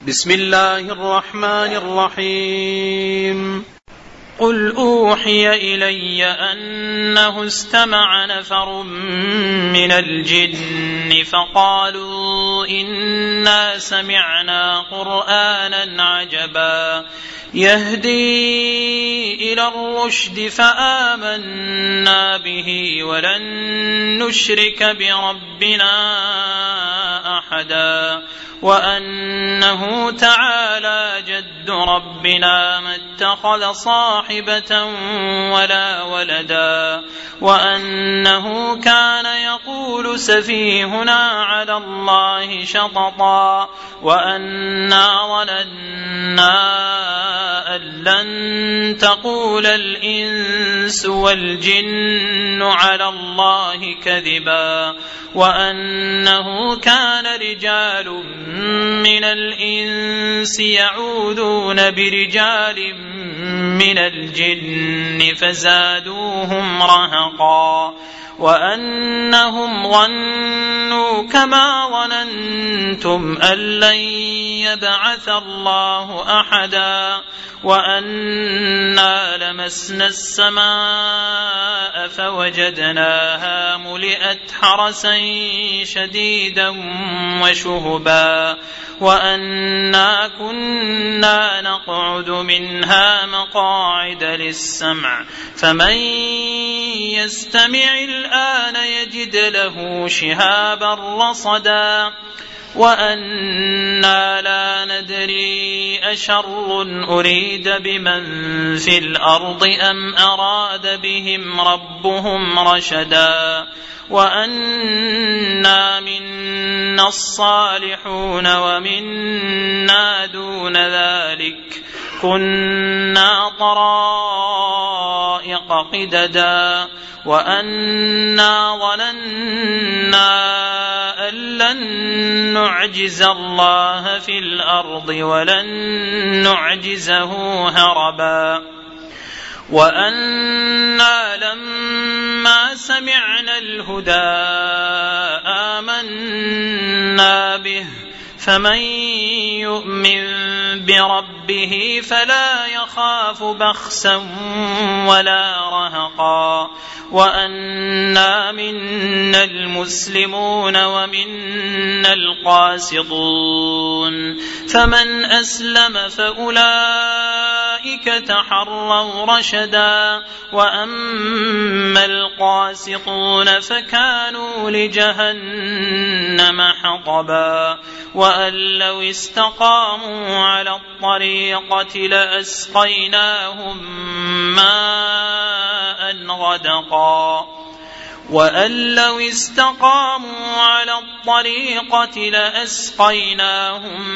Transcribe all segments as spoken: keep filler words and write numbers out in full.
بسم الله الرحمن الرحيم. قل أوحي إلي أنه استمع نفر من الجن فقالوا إنا سمعنا قرآنا عجبا يهدي إلى الرشد فآمنا به ولن نشرك بربنا أحدا وأنه تعالى جد ربنا ما اتخذ صاحبة ولا ولدا وأنه كان يقول سفيهنا على الله شططا وأنا ظننا أن لن تقول الإنس والجن على الله كذبا وأنه كان رجال من الإنس يعوذون برجال من الجن فزادوهم رهقا وأنهم ظنوا كما ظننتم أن لن يبعث الله أحدا وأنا لمسنا السماء فوجدناها ملئت حرسا شديدا وشهبا وأنا كنا نقعد منها مقاعد للسمع فمن يستمع الآن يجد له شهابا رصدا وأنا لا ندري أشر أريد بمن في الأرض أم أراد بهم ربهم رشدا وأنا منا الصالحون ومنا دون ذلك كنا طرائق قددا وأنا ظننا أن لن نعجز الله في الأرض ولن نعجزه هربا وأنا لما سمعنا الهدى آمنا به فمن يؤمن بربه فلا يخاف بخسا ولا رهقا وأنا منا المسلمون ومنا القاسطون فمن أسلم فأولئك تحروا رشدا وأما القاسطون فكانوا لجهنم حطبا وأن لو استقاموا على الطريقة لأسقيناهم ماء غدقا وأن لو استقاموا على الطريقة لأسقيناهم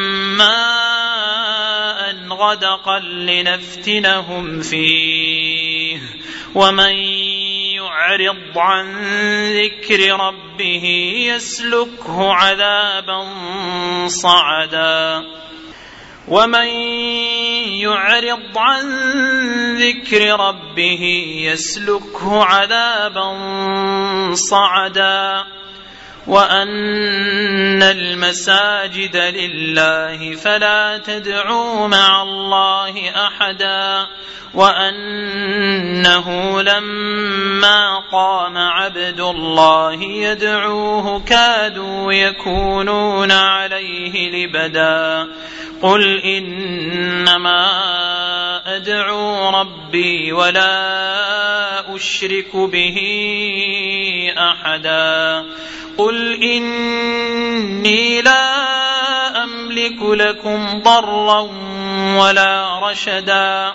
ماء غدقا لنفتنهم فيه ومن يعرض عن ذكر ربه يسلكه عذابا صعدا ومن يعرض عن ذكر ربه يسلكه عذابا صعدا وأن المساجد لله فلا تدعوا مع الله أحدا وأنه لما قام عبد الله يدعوه كادوا يكونون عليه لبدا قل إنما أدعو ربي ولا أشرك به أحدا قل إني لا أملك لكم ضرا ولا رشدا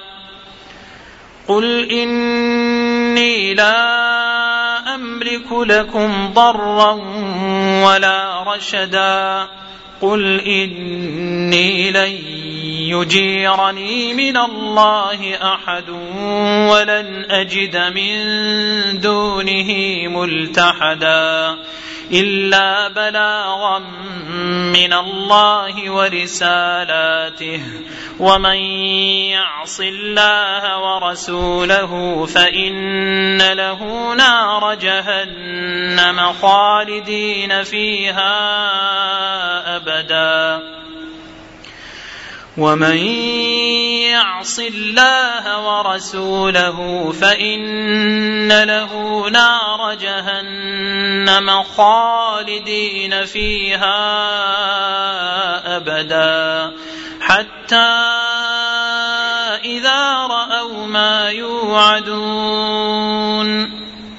قل إني لا أملك لكم ضرا ولا رشدا قل إني لن يجيرني من الله أحد ولن أجد من دونه ملتحدا إلا بلاغا من الله ورسالاته ومن يعص الله ورسوله فإن له نار جهنم خالدين فيها أبدا ومن يعص الله ورسوله فإن له نار جهنم خالدين فيها أبدا حتى إذا رأوا ما يوعدون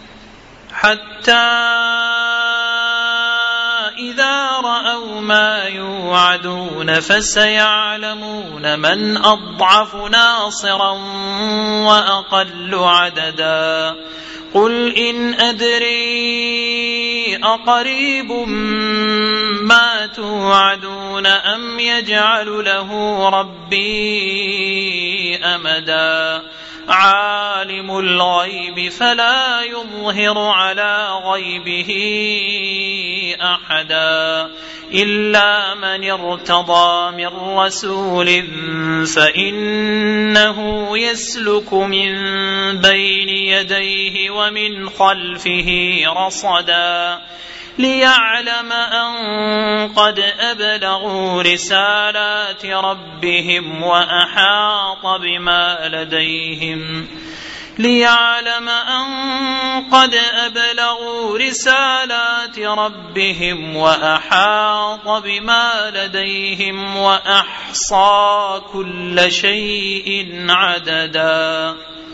حتى إذا رأوا ما يوعدون فسيعلمون من أضعف ناصرا وأقل عددا قل إن أدري أقريب ما توعدون أم يجعل له ربي أمدا عالم الغيب فلا يظهر على غيبه أحدا إلا من ارتضى من رسول فإنه يسلك من بين يديه ومن خلفه رصدا ليعلم أن قد أبلغوا رسالات ربهم وأحاط بما لديهم ليعلم أن قد أبلغوا رسالات ربهم وأحاط بما لديهم وأحصى كل شيء عددا.